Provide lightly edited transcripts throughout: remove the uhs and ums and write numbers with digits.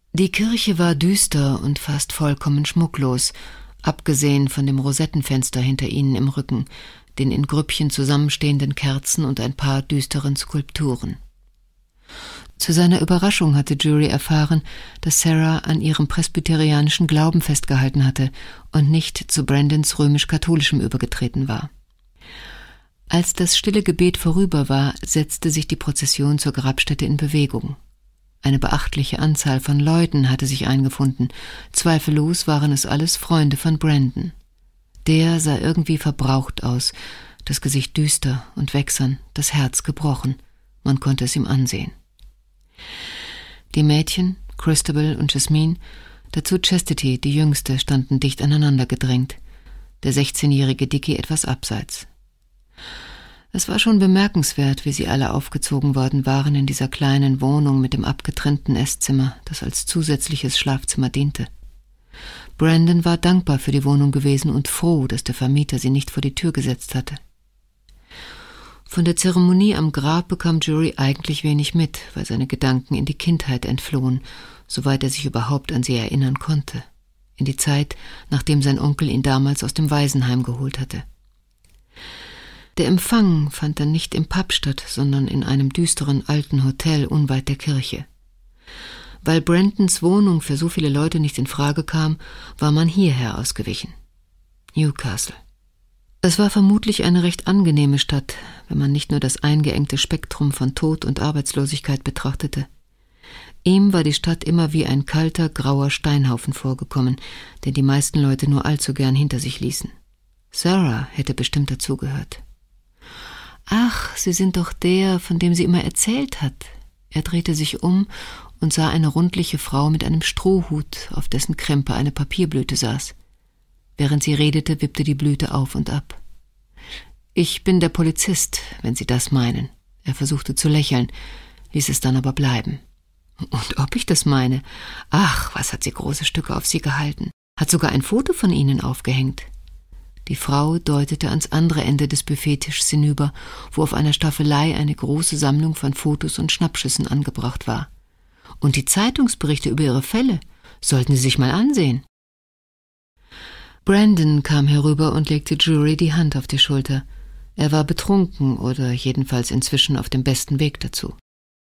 Die Kirche war düster und fast vollkommen schmucklos, abgesehen von dem Rosettenfenster hinter ihnen im Rücken, den in Grüppchen zusammenstehenden Kerzen und ein paar düsteren Skulpturen. Zu seiner Überraschung hatte Jury erfahren, dass Sarah an ihrem presbyterianischen Glauben festgehalten hatte und nicht zu Brandons römisch-katholischem übergetreten war. Als das stille Gebet vorüber war, setzte sich die Prozession zur Grabstätte in Bewegung. Eine beachtliche Anzahl von Leuten hatte sich eingefunden. Zweifellos waren es alles Freunde von Brandon. Der sah irgendwie verbraucht aus, das Gesicht düster und wächsern, das Herz gebrochen. Man konnte es ihm ansehen. Die Mädchen, Christabel und Jasmine, dazu Chastity, die Jüngste, standen dicht aneinander gedrängt, der 16-jährige Dickie etwas abseits. Es war schon bemerkenswert, wie sie alle aufgezogen worden waren in dieser kleinen Wohnung mit dem abgetrennten Esszimmer, das als zusätzliches Schlafzimmer diente. Brandon war dankbar für die Wohnung gewesen und froh, dass der Vermieter sie nicht vor die Tür gesetzt hatte. Von der Zeremonie am Grab bekam Jury eigentlich wenig mit, weil seine Gedanken in die Kindheit entflohen, soweit er sich überhaupt an sie erinnern konnte, in die Zeit, nachdem sein Onkel ihn damals aus dem Waisenheim geholt hatte. Der Empfang fand dann nicht im Pub statt, sondern in einem düsteren alten Hotel unweit der Kirche. Weil Brandons Wohnung für so viele Leute nicht in Frage kam, war man hierher ausgewichen. Newcastle. Es war vermutlich eine recht angenehme Stadt, wenn man nicht nur das eingeengte Spektrum von Tod und Arbeitslosigkeit betrachtete. Ihm war die Stadt immer wie ein kalter, grauer Steinhaufen vorgekommen, den die meisten Leute nur allzu gern hinter sich ließen. Sarah hätte bestimmt dazugehört. »Ach, Sie sind doch der, von dem sie immer erzählt hat.« Er drehte sich um und sah eine rundliche Frau mit einem Strohhut, auf dessen Krempe eine Papierblüte saß. Während sie redete, wippte die Blüte auf und ab. »Ich bin der Polizist, wenn Sie das meinen.« Er versuchte zu lächeln, ließ es dann aber bleiben. »Und ob ich das meine? Ach, was hat sie große Stücke auf Sie gehalten. Hat sogar ein Foto von Ihnen aufgehängt.« Die Frau deutete ans andere Ende des Buffettischs hinüber, wo auf einer Staffelei eine große Sammlung von Fotos und Schnappschüssen angebracht war. »Und die Zeitungsberichte über Ihre Fälle sollten Sie sich mal ansehen.« Brandon kam herüber und legte Jury die Hand auf die Schulter. Er war betrunken oder jedenfalls inzwischen auf dem besten Weg dazu.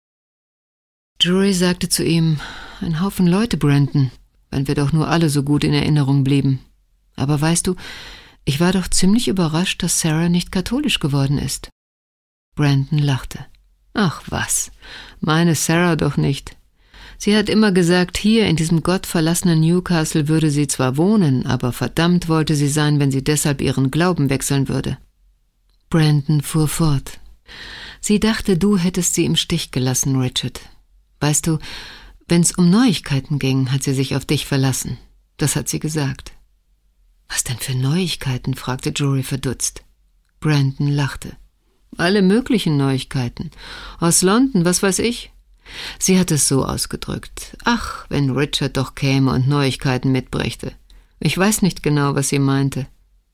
Jury sagte zu ihm, »Ein Haufen Leute, Brandon, wenn wir doch nur alle so gut in Erinnerung blieben. Aber weißt du, ich war doch ziemlich überrascht, dass Sarah nicht katholisch geworden ist.« Brandon lachte. »Ach was, meine Sarah doch nicht. Sie hat immer gesagt, hier in diesem gottverlassenen Newcastle würde sie zwar wohnen, aber verdammt wollte sie sein, wenn sie deshalb ihren Glauben wechseln würde.« Brandon fuhr fort. »Sie dachte, du hättest sie im Stich gelassen, Richard. Weißt du, wenn's um Neuigkeiten ging, hat sie sich auf dich verlassen. Das hat sie gesagt.« »Was denn für Neuigkeiten?« fragte Jury verdutzt. Brandon lachte. »Alle möglichen Neuigkeiten. Aus London, was weiß ich.« Sie hat es so ausgedrückt. »Ach, wenn Richard doch käme und Neuigkeiten mitbrächte. Ich weiß nicht genau, was sie meinte.«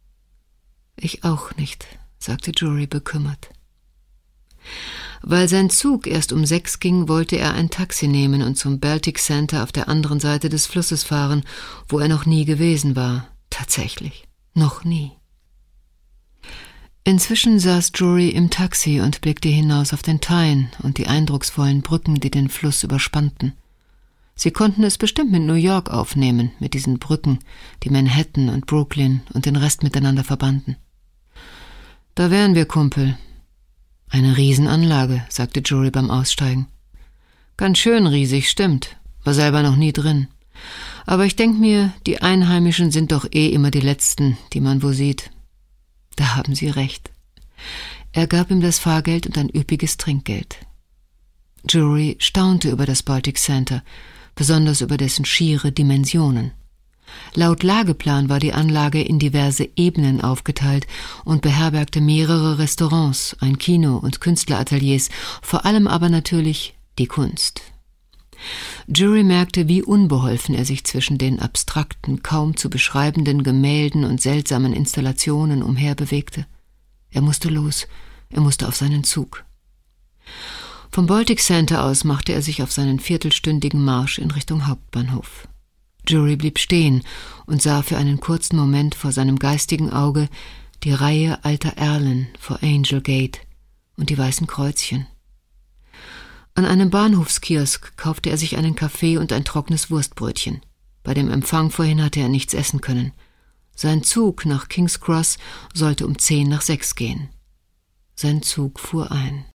»Ich auch nicht«, sagte Jury bekümmert. Weil sein Zug erst um 6 ging, wollte er ein Taxi nehmen und zum Baltic Center auf der anderen Seite des Flusses fahren, wo er noch nie gewesen war. Tatsächlich, noch nie. Inzwischen saß Jury im Taxi und blickte hinaus auf den Tyne und die eindrucksvollen Brücken, die den Fluss überspannten. Sie konnten es bestimmt mit New York aufnehmen, mit diesen Brücken, die Manhattan und Brooklyn und den Rest miteinander verbanden. »Da wären wir, Kumpel.« »Eine Riesenanlage«, sagte Jury beim Aussteigen. »Ganz schön riesig, stimmt. War selber noch nie drin. Aber ich denk mir, die Einheimischen sind doch immer die Letzten, die man wo sieht.« »Da haben Sie recht.« Er gab ihm das Fahrgeld und ein üppiges Trinkgeld. Jury staunte über das Baltic Center, besonders über dessen schiere Dimensionen. Laut Lageplan war die Anlage in diverse Ebenen aufgeteilt und beherbergte mehrere Restaurants, ein Kino und Künstlerateliers, vor allem aber natürlich die Kunst. Jury merkte, wie unbeholfen er sich zwischen den abstrakten, kaum zu beschreibenden Gemälden und seltsamen Installationen umherbewegte. Er musste los, er musste auf seinen Zug. Vom Baltic Center aus machte er sich auf seinen viertelstündigen Marsch in Richtung Hauptbahnhof. Jury blieb stehen und sah für einen kurzen Moment vor seinem geistigen Auge die Reihe alter Erlen vor Angel Gate und die weißen Kreuzchen. An einem Bahnhofskiosk kaufte er sich einen Kaffee und ein trockenes Wurstbrötchen. Bei dem Empfang vorhin hatte er nichts essen können. Sein Zug nach King's Cross sollte um 5:50 gehen. Sein Zug fuhr ein.